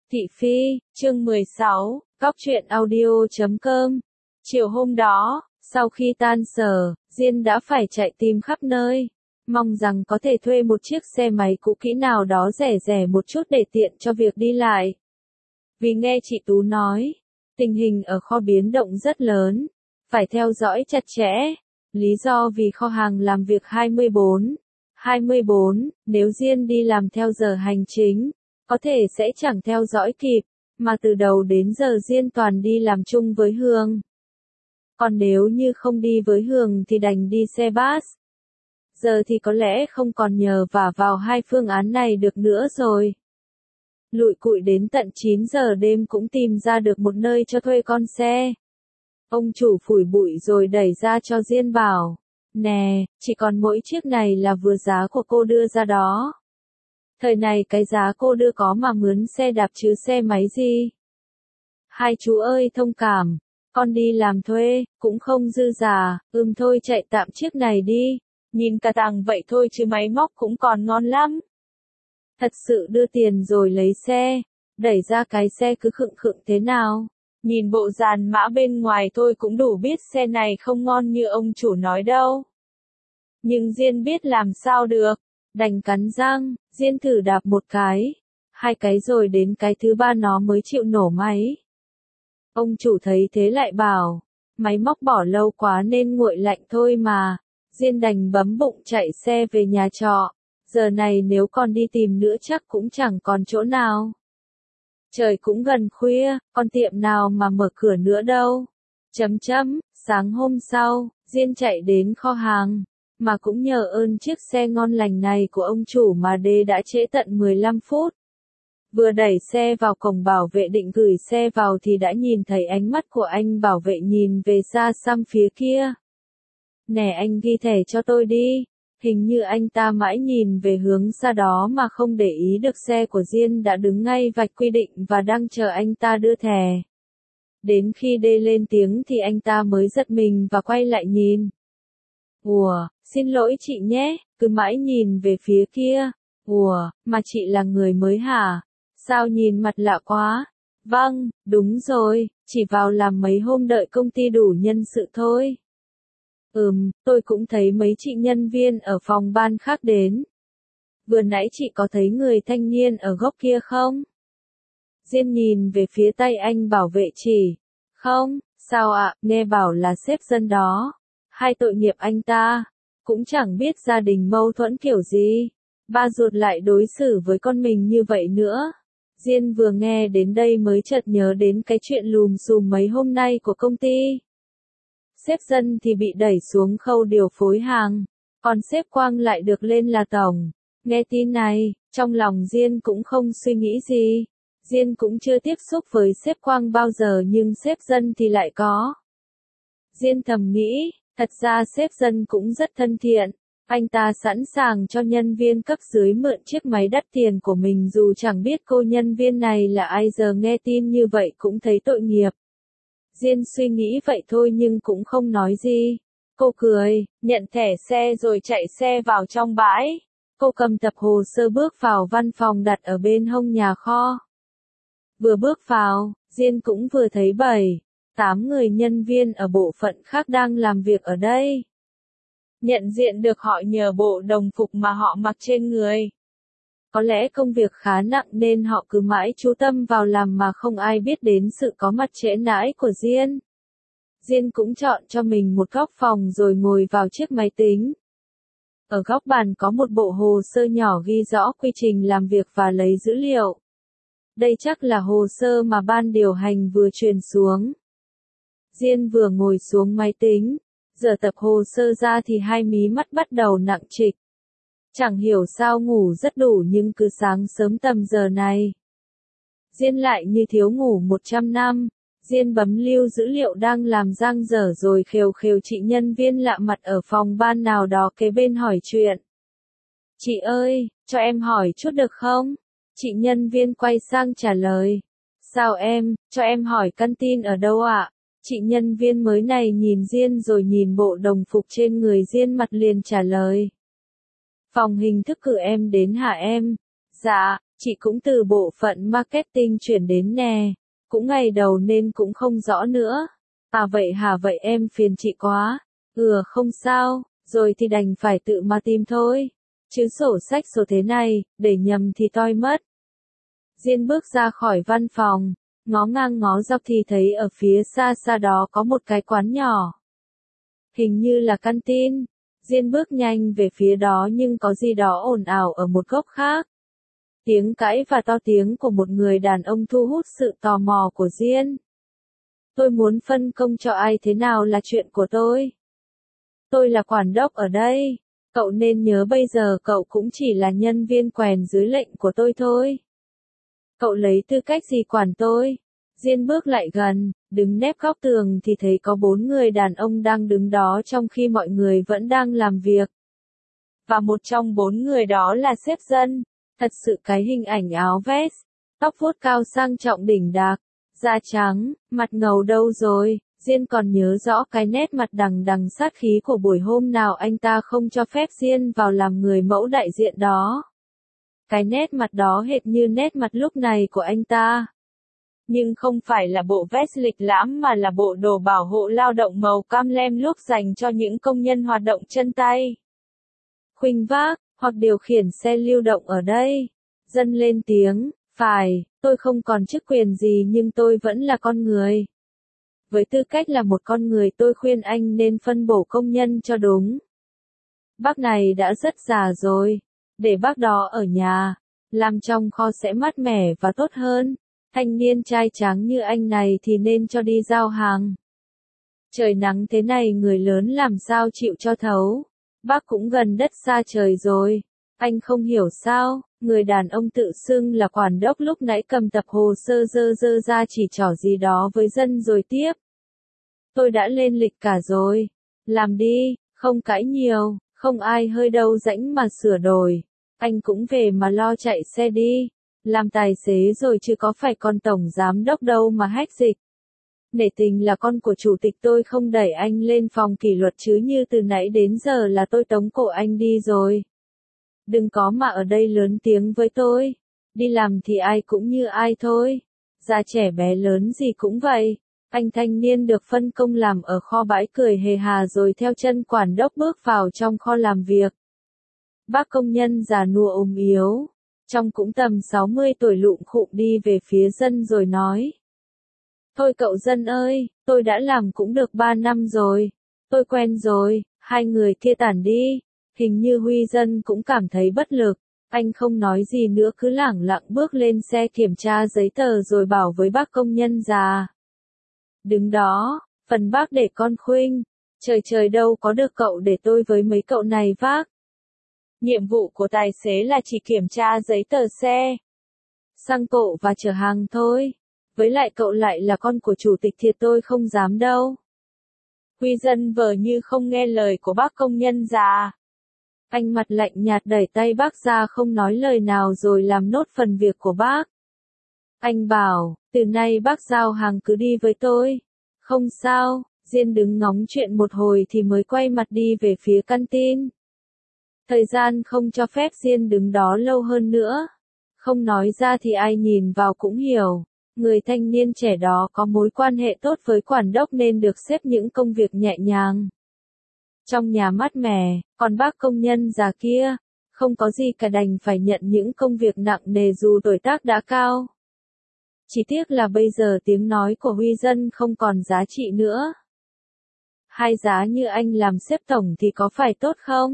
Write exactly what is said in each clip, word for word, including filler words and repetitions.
Thị Phi, chương mười sáu, góc truyện audio chấm com. Chiều hôm đó, sau khi tan sở, Diên đã phải chạy tìm khắp nơi, mong rằng có thể thuê một chiếc xe máy cũ kỹ nào đó rẻ rẻ một chút để tiện cho việc đi lại. Vì nghe chị Tú nói, tình hình ở kho biến động rất lớn, phải theo dõi chặt chẽ. Lý do vì kho hàng làm việc hai mươi bốn, hai mươi bốn, nếu Diên đi làm theo giờ hành chính, có thể sẽ chẳng theo dõi kịp, mà từ đầu đến giờ Diên toàn đi làm chung với Hương. Còn nếu như không đi với Hương thì đành đi xe bus. Giờ thì có lẽ không còn nhờ vả vào hai phương án này được nữa rồi. Lụi cụi đến tận chín giờ đêm cũng tìm ra được một nơi cho thuê con xe. Ông chủ phủi bụi rồi đẩy ra cho Diên bảo, nè, chỉ còn mỗi chiếc này là vừa giá của cô đưa ra đó. Thời này cái giá cô đưa có mà mướn xe đạp chứ xe máy gì. Hai chú ơi thông cảm, con đi làm thuê, cũng không dư giả, ừm thôi chạy tạm chiếc này đi, nhìn cả tàng vậy thôi chứ máy móc cũng còn ngon lắm. Thật sự đưa tiền rồi lấy xe, đẩy ra cái xe cứ khựng khựng thế nào. Nhìn bộ dàn mã bên ngoài thôi cũng đủ biết xe này không ngon như ông chủ nói đâu. Nhưng Diên biết làm sao được, đành cắn răng, Diên thử đạp một cái, hai cái rồi đến cái thứ ba nó mới chịu nổ máy. Ông chủ thấy thế lại bảo, máy móc bỏ lâu quá nên nguội lạnh thôi mà. Diên đành bấm bụng chạy xe về nhà trọ, giờ này nếu còn đi tìm nữa chắc cũng chẳng còn chỗ nào. Trời cũng gần khuya, con tiệm nào mà mở cửa nữa đâu. Chấm chấm, sáng hôm sau, Diên chạy đến kho hàng, mà cũng nhờ ơn chiếc xe ngon lành này của ông chủ mà đê đã trễ tận mười lăm phút. Vừa đẩy xe vào cổng bảo vệ định gửi xe vào thì đã nhìn thấy ánh mắt của anh bảo vệ nhìn về xa xăm phía kia. Nè anh ghi thẻ cho tôi đi. Hình như anh ta mãi nhìn về hướng xa đó mà không để ý được xe của Diên đã đứng ngay vạch quy định và đang chờ anh ta đưa thẻ. Đến khi đê lên tiếng thì anh ta mới giật mình và quay lại nhìn. Ủa, xin lỗi chị nhé, cứ mãi nhìn về phía kia. Ủa, mà chị là người mới hả? Sao nhìn mặt lạ quá? Vâng, đúng rồi, chỉ vào làm mấy hôm đợi công ty đủ nhân sự thôi. Ừm, tôi cũng thấy mấy chị nhân viên ở phòng ban khác đến. Vừa nãy chị có thấy người thanh niên ở góc kia không? Diên nhìn về phía tay anh bảo vệ chỉ. Không, sao ạ, nghe bảo là sếp dân đó. Hai tội nghiệp anh ta. Cũng chẳng biết gia đình mâu thuẫn kiểu gì. Ba ruột lại đối xử với con mình như vậy nữa. Diên vừa nghe đến đây mới chợt nhớ đến cái chuyện lùm xùm mấy hôm nay của công ty. Sếp dân thì bị đẩy xuống khâu điều phối hàng, còn sếp Quang lại được lên là tổng. Nghe tin này, trong lòng Diên cũng không suy nghĩ gì. Diên cũng chưa tiếp xúc với sếp Quang bao giờ nhưng sếp dân thì lại có. Diên thầm nghĩ, thật ra sếp dân cũng rất thân thiện. Anh ta sẵn sàng cho nhân viên cấp dưới mượn chiếc máy đắt tiền của mình dù chẳng biết cô nhân viên này là ai, giờ nghe tin như vậy cũng thấy tội nghiệp. Diên suy nghĩ vậy thôi nhưng cũng không nói gì. Cô cười, nhận thẻ xe rồi chạy xe vào trong bãi. Cô cầm tập hồ sơ bước vào văn phòng đặt ở bên hông nhà kho. Vừa bước vào, Diên cũng vừa thấy bảy, tám người nhân viên ở bộ phận khác đang làm việc ở đây. Nhận diện được họ nhờ bộ đồng phục mà họ mặc trên người. Có lẽ công việc khá nặng nên họ cứ mãi chú tâm vào làm mà không ai biết đến sự có mặt trễ nải của Diên. Diên cũng chọn cho mình một góc phòng rồi ngồi vào chiếc máy tính. Ở góc bàn có một bộ hồ sơ nhỏ ghi rõ quy trình làm việc và lấy dữ liệu. Đây chắc là hồ sơ mà ban điều hành vừa truyền xuống. Diên vừa ngồi xuống máy tính, giờ tập hồ sơ ra thì hai mí mắt bắt đầu nặng trịch. Chẳng hiểu sao ngủ rất đủ nhưng cứ sáng sớm tầm giờ này. Diên lại như thiếu ngủ một trăm năm. Diên bấm lưu dữ liệu đang làm dang dở rồi khều khều chị nhân viên lạ mặt ở phòng ban nào đó kế bên hỏi chuyện. Chị ơi, cho em hỏi chút được không? Chị nhân viên quay sang trả lời. Sao em, cho em hỏi căn tin ở đâu ạ? Chị nhân viên mới này nhìn Diên rồi nhìn bộ đồng phục trên người Diên mặt liền trả lời. Phòng hình thức cử em đến hả em? Dạ, Chị cũng từ bộ phận marketing chuyển đến nè, cũng ngày đầu nên cũng không rõ nữa. À vậy hả, vậy em phiền chị quá. Ừ không sao, rồi thì đành phải tự mà tìm thôi. Chứ sổ sách số thế này, để nhầm thì toi mất. Diên bước ra khỏi văn phòng, ngó ngang ngó dọc thì thấy ở phía xa xa đó có một cái quán nhỏ. Hình như là căn tin. Diên bước nhanh về phía đó nhưng có gì đó ồn ào ở một góc khác. Tiếng cãi và to tiếng của một người đàn ông thu hút sự tò mò của Diên. Tôi muốn phân công cho ai thế nào là chuyện của tôi. Tôi là quản đốc ở đây. Cậu nên nhớ bây giờ cậu cũng chỉ là nhân viên quèn dưới lệnh của tôi thôi. Cậu lấy tư cách gì quản tôi? Diên bước lại gần, đứng nép góc tường thì thấy có bốn người đàn ông đang đứng đó trong khi mọi người vẫn đang làm việc. Và một trong bốn người đó là sếp Dân. Thật sự cái hình ảnh áo vest, tóc vuốt cao sang trọng đỉnh đạc, da trắng, mặt ngầu đâu rồi. Diên còn nhớ rõ cái nét mặt đằng đằng sát khí của buổi hôm nào anh ta không cho phép Diên vào làm người mẫu đại diện đó. Cái nét mặt đó hệt như nét mặt lúc này của anh ta. Nhưng không phải là bộ vest lịch lãm mà là bộ đồ bảo hộ lao động màu cam lem luốc dành cho những công nhân hoạt động chân tay. Khuỳnh vác, hoặc điều khiển xe lưu động ở đây. Dân lên tiếng, phải, tôi không còn chức quyền gì nhưng tôi vẫn là con người. Với tư cách là một con người tôi khuyên anh nên phân bổ công nhân cho đúng. Bác này đã rất già rồi, để bác đó ở nhà, làm trong kho sẽ mát mẻ và tốt hơn. Thanh niên trai tráng như anh này thì nên cho đi giao hàng. Trời nắng thế này người lớn làm sao chịu cho thấu. Bác cũng gần đất xa trời rồi. Anh không hiểu sao, người đàn ông tự xưng là quản đốc lúc nãy cầm tập hồ sơ dơ dơ ra chỉ trỏ gì đó với Dân rồi tiếp. Tôi đã lên lịch cả rồi. Làm đi, không cãi nhiều, không ai hơi đâu rãnh mà sửa đổi. Anh cũng về mà lo chạy xe đi. Làm tài xế rồi chứ có phải con tổng giám đốc đâu mà hách dịch. Nể tình là con của chủ tịch tôi không đẩy anh lên phòng kỷ luật chứ như từ nãy đến giờ là tôi tống cổ anh đi rồi. Đừng có mà ở đây lớn tiếng với tôi. Đi làm thì ai cũng như ai thôi. Già trẻ bé lớn gì cũng vậy. Anh thanh niên được phân công làm ở kho bãi cười hề hà rồi theo chân quản đốc bước vào trong kho làm việc. Bác công nhân già nua ốm yếu. Trong cũng tầm sáu mươi tuổi lụm khụm đi về phía Dân rồi nói. Thôi cậu Dân ơi, tôi đã làm cũng được ba năm rồi. Tôi quen rồi, hai người kia tản đi. Hình như Huy Dân cũng cảm thấy bất lực. Anh không nói gì nữa cứ lẳng lặng bước lên xe kiểm tra giấy tờ rồi bảo với bác công nhân già. Đứng đó, phần bác để con Khuynh. Trời trời đâu có được cậu để tôi với mấy cậu này vác. Nhiệm vụ của tài xế là chỉ kiểm tra giấy tờ xe, xăng cộ và chở hàng thôi. Với lại cậu lại là con của chủ tịch thì tôi không dám đâu. Huy Dân vờ như không nghe lời của bác công nhân già. Anh mặt lạnh nhạt đẩy tay bác ra không nói lời nào rồi làm nốt phần việc của bác. Anh bảo, từ nay bác giao hàng cứ đi với tôi. Không sao, Diên đứng ngóng chuyện một hồi thì mới quay mặt đi về phía căn tin. Thời gian không cho phép Diên đứng đó lâu hơn nữa. Không nói ra thì ai nhìn vào cũng hiểu. Người thanh niên trẻ đó có mối quan hệ tốt với quản đốc nên được xếp những công việc nhẹ nhàng. Trong nhà mát mẻ, còn bác công nhân già kia, không có gì cả đành phải nhận những công việc nặng nề dù tuổi tác đã cao. Chỉ tiếc là bây giờ tiếng nói của Huy Dân không còn giá trị nữa. Hai giá như anh làm sếp tổng thì có phải tốt không?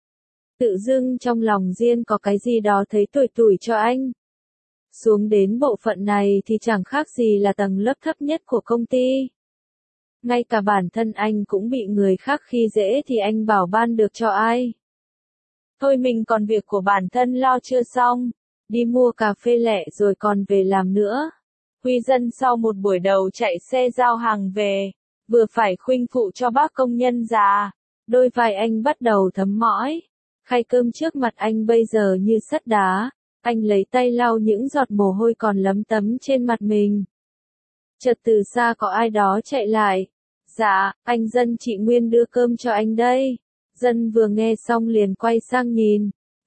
Tự dưng trong lòng Diên có cái gì đó thấy tủi tủi cho anh. Xuống đến bộ phận này thì chẳng khác gì là tầng lớp thấp nhất của công ty. Ngay cả bản thân anh cũng bị người khác khi dễ thì anh bảo ban được cho ai. Thôi mình còn việc của bản thân lo chưa xong. Đi mua cà phê lẹ rồi còn về làm nữa. Huy Dân sau một buổi đầu chạy xe giao hàng về, vừa phải khuynh phụ cho bác công nhân già. Đôi vai anh bắt đầu thấm mỏi. Khay cơm trước mặt anh bây giờ như sắt đá. Anh lấy tay lau những giọt mồ hôi còn lấm tấm trên mặt mình. Chợt từ xa có ai đó chạy lại. Dạ, anh Dân chị Nguyên đưa cơm cho anh đây. Dân vừa nghe xong liền quay sang nhìn.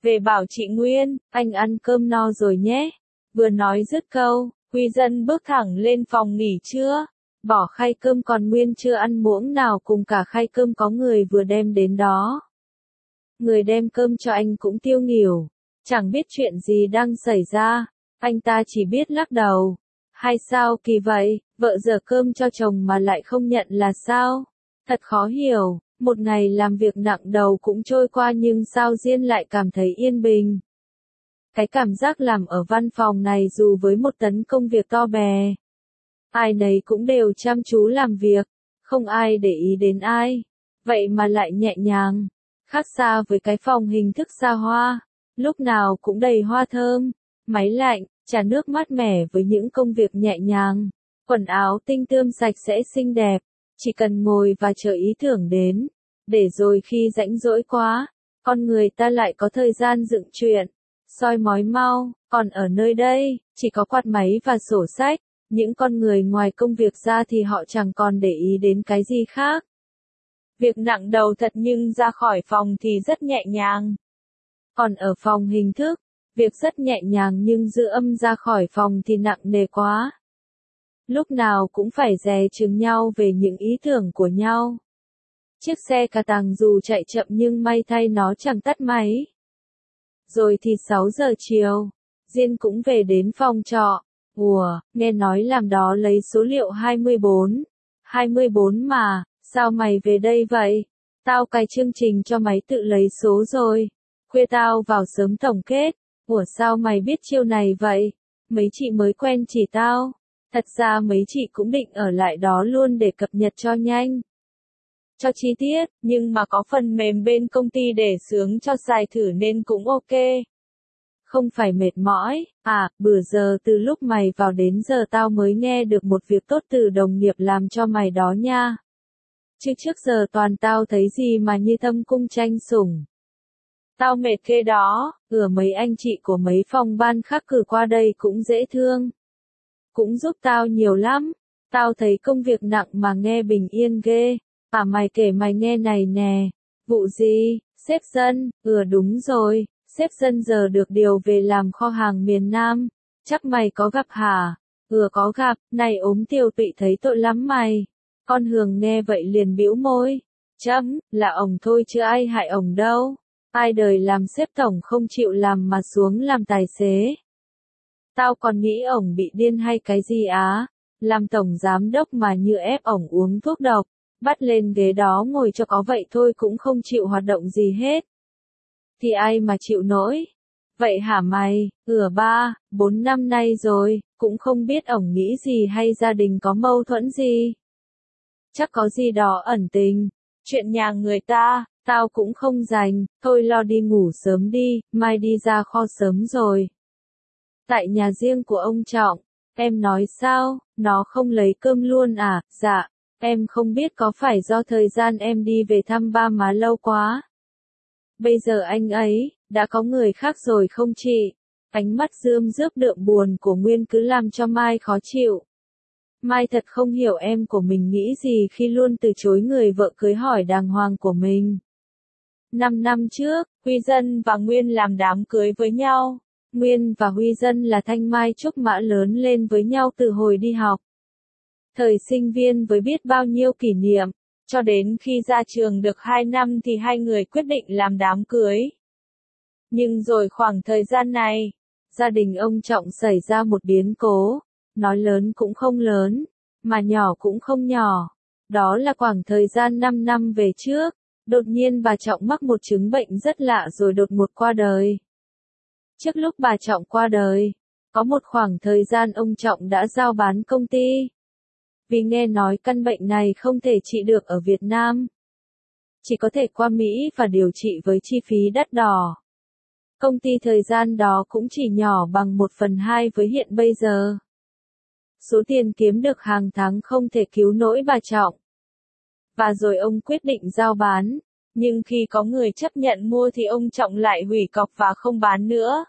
về bảo chị Nguyên, anh ăn cơm no rồi nhé. Vừa nói dứt câu, Huy Dân bước thẳng lên phòng nghỉ trưa. Bỏ khay cơm còn nguyên chưa ăn muỗng nào cùng cả khay cơm có người vừa đem đến đó. Người đem cơm cho anh cũng tiêu nghỉu, chẳng biết chuyện gì đang xảy ra, anh ta chỉ biết lắc đầu. Hay sao kỳ vậy, vợ dở cơm cho chồng mà lại không nhận là sao? Thật khó hiểu, một ngày làm việc nặng đầu cũng trôi qua nhưng sao Diên lại cảm thấy yên bình. Cái cảm giác làm ở văn phòng này dù với một tấn công việc to bè, ai nấy cũng đều chăm chú làm việc, không ai để ý đến ai, vậy mà lại nhẹ nhàng, khác xa với cái phòng hình thức xa hoa, lúc nào cũng đầy hoa thơm, máy lạnh, trà nước mát mẻ với những công việc nhẹ nhàng, quần áo tinh tươm sạch sẽ xinh đẹp, chỉ cần ngồi và chờ ý tưởng đến, để rồi khi rãnh rỗi quá, con người ta lại có thời gian dựng chuyện, soi mói mau, còn ở nơi đây, chỉ có quạt máy và sổ sách. Những con người ngoài công việc ra thì họ chẳng còn để ý đến cái gì khác. Việc nặng đầu thật nhưng ra khỏi phòng thì rất nhẹ nhàng. Còn ở phòng hình thức, việc rất nhẹ nhàng nhưng dư âm ra khỏi phòng thì nặng nề quá. Lúc nào cũng phải dè chừng nhau về những ý tưởng của nhau. Chiếc xe cà tàng dù chạy chậm nhưng may thay nó chẳng tắt máy. Rồi thì sáu giờ chiều, Diên cũng về đến phòng trọ. Ủa, nghe nói làm đó lấy số liệu hai mươi bốn. hai mươi bốn mà, sao mày về đây vậy? Tao cài chương trình cho máy tự lấy số rồi. Khuya tao vào sớm tổng kết. Ủa sao mày biết chiêu này vậy? Mấy chị mới quen chỉ tao. Thật ra mấy chị cũng định ở lại đó luôn để cập nhật cho nhanh. Cho chi tiết, nhưng mà có phần mềm bên công ty để sướng cho xài thử nên cũng ok. Không phải mệt mỏi, à, bữa giờ từ lúc mày vào đến giờ tao mới nghe được một việc tốt từ đồng nghiệp làm cho mày đó nha. Chứ trước giờ toàn tao thấy gì mà như thâm cung tranh sủng. Tao mệt ghê đó, ửa mấy anh chị của mấy phòng ban khác cử qua đây cũng dễ thương. Cũng giúp tao nhiều lắm, tao thấy công việc nặng mà nghe bình yên ghê. À mày kể mày nghe này nè, vụ gì, sếp Dân, ửa đúng rồi. Sếp Dân giờ được điều về làm kho hàng miền Nam, chắc mày có gặp hả? Ừ có gặp, này ốm tiêu tụy thấy tội lắm mày. Con Hường nghe vậy liền bĩu môi, chấm, là ổng thôi chứ ai hại ổng đâu. Ai đời làm sếp tổng không chịu làm mà xuống làm tài xế. Tao còn nghĩ ổng bị điên hay cái gì á, làm tổng giám đốc mà như ép ổng uống thuốc độc, bắt lên ghế đó ngồi cho có vậy thôi cũng không chịu hoạt động gì hết. Thì ai mà chịu nổi. Vậy hả mày, ửa ba, bốn năm nay rồi, cũng không biết ổng nghĩ gì hay gia đình có mâu thuẫn gì. Chắc có gì đó ẩn tình. Chuyện nhà người ta, tao cũng không rành, thôi lo đi ngủ sớm đi, mai đi ra kho sớm rồi. Tại nhà riêng của ông Trọng, em nói sao, nó không lấy cơm luôn à, dạ, em không biết có phải do thời gian em đi về thăm ba má lâu quá. Bây giờ anh ấy, đã có người khác rồi không chị? Ánh mắt rơm rớp đượm buồn của Nguyên cứ làm cho Mai khó chịu. Mai thật không hiểu em của mình nghĩ gì khi luôn từ chối người vợ cưới hỏi đàng hoàng của mình. Năm năm trước, Huy Dân và Nguyên làm đám cưới với nhau. Nguyên và Huy Dân là thanh mai trúc mã lớn lên với nhau từ hồi đi học. Thời sinh viên với biết bao nhiêu kỷ niệm. Cho đến khi ra trường được hai năm thì hai người quyết định làm đám cưới. Nhưng rồi khoảng thời gian này, gia đình ông Trọng xảy ra một biến cố, nói lớn cũng không lớn, mà nhỏ cũng không nhỏ. Đó là khoảng thời gian năm năm về trước, đột nhiên bà Trọng mắc một chứng bệnh rất lạ rồi đột ngột qua đời. Trước lúc bà Trọng qua đời, có một khoảng thời gian ông Trọng đã giao bán công ty. Vì nghe nói căn bệnh này không thể trị được ở Việt Nam. Chỉ có thể qua Mỹ và điều trị với chi phí đắt đỏ. Công ty thời gian đó cũng chỉ nhỏ bằng một phần hai với hiện bây giờ. Số tiền kiếm được hàng tháng không thể cứu nổi bà Trọng. Và rồi ông quyết định giao bán. Nhưng khi có người chấp nhận mua thì ông Trọng lại hủy cọc và không bán nữa.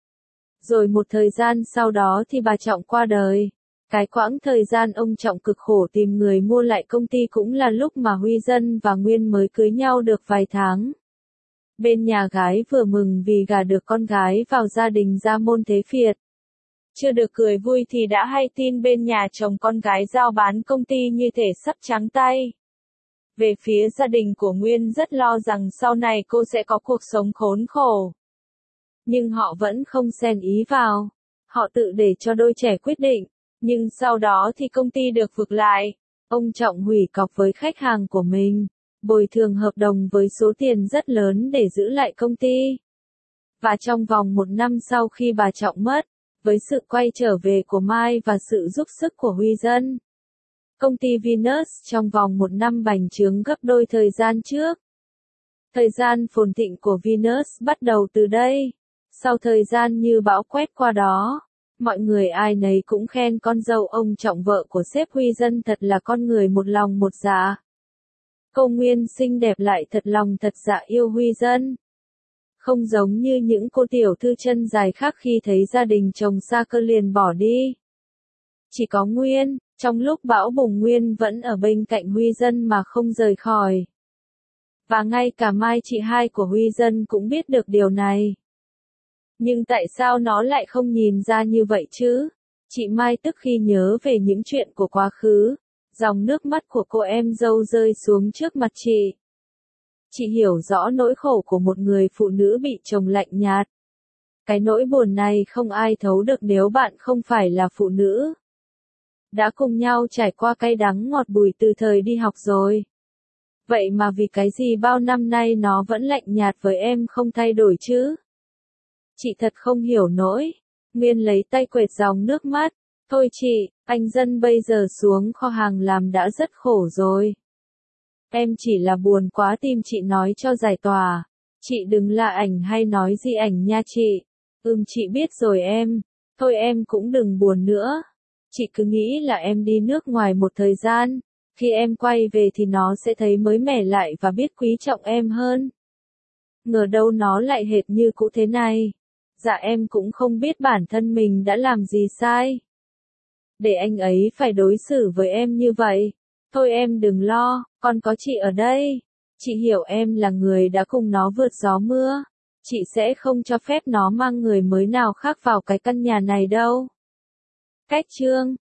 Rồi một thời gian sau đó thì bà Trọng qua đời. Cái quãng thời gian ông Trọng cực khổ tìm người mua lại công ty cũng là lúc mà Huy Dân và Nguyên mới cưới nhau được vài tháng. Bên nhà gái vừa mừng vì gả được con gái vào gia đình gia môn thế Việt. Chưa được cười vui thì đã hay tin bên nhà chồng con gái giao bán công ty như thể sắp trắng tay. Về phía gia đình của Nguyên rất lo rằng sau này cô sẽ có cuộc sống khốn khổ. Nhưng họ vẫn không xen ý vào. Họ tự để cho đôi trẻ quyết định. Nhưng sau đó thì công ty được vực lại. Ông Trọng hủy cọc với khách hàng của mình. Bồi thường hợp đồng với số tiền rất lớn để giữ lại công ty. Và trong vòng một năm sau khi bà Trọng mất, với sự quay trở về của Mai và sự giúp sức của Huy Dân, công ty Venus trong vòng một năm bành trướng gấp đôi thời gian trước. Thời gian phồn thịnh của Venus bắt đầu từ đây. Sau thời gian như bão quét qua đó, mọi người ai nấy cũng khen con dâu ông Trọng vợ của sếp Huy Dân thật là con người một lòng một dạ. Cô Nguyên xinh đẹp lại thật lòng thật dạ yêu Huy Dân. Không giống như những cô tiểu thư chân dài khác khi thấy gia đình chồng xa cơ liền bỏ đi. Chỉ có Nguyên, trong lúc bão bùng Nguyên vẫn ở bên cạnh Huy Dân mà không rời khỏi. Và ngay cả Mai chị hai của Huy Dân cũng biết được điều này. Nhưng tại sao nó lại không nhìn ra như vậy chứ? Chị Mai tức khi nhớ về những chuyện của quá khứ. Dòng nước mắt của cô em dâu rơi xuống trước mặt chị. Chị hiểu rõ nỗi khổ của một người phụ nữ bị chồng lạnh nhạt. Cái nỗi buồn này không ai thấu được nếu bạn không phải là phụ nữ. Đã cùng nhau trải qua cay đắng ngọt bùi từ thời đi học rồi. Vậy mà vì cái gì bao năm nay nó vẫn lạnh nhạt với em không thay đổi chứ? Chị thật không hiểu nổi. Nguyên lấy tay quệt dòng nước mắt. Thôi chị, anh Dân bây giờ xuống kho hàng làm đã rất khổ rồi. Em chỉ là buồn quá tìm chị nói cho giải tỏa. Chị đừng lạ ảnh hay nói gì ảnh nha chị. Ừm chị biết rồi em. Thôi em cũng đừng buồn nữa. Chị cứ nghĩ là em đi nước ngoài một thời gian. Khi em quay về thì nó sẽ thấy mới mẻ lại và biết quý trọng em hơn. Ngờ đâu nó lại hệt như cũ thế này. Dạ em cũng không biết bản thân mình đã làm gì sai. Để anh ấy phải đối xử với em như vậy. Thôi em đừng lo, con có chị ở đây. Chị hiểu em là người đã cùng nó vượt gió mưa. Chị sẽ không cho phép nó mang người mới nào khác vào cái căn nhà này đâu. Cách chương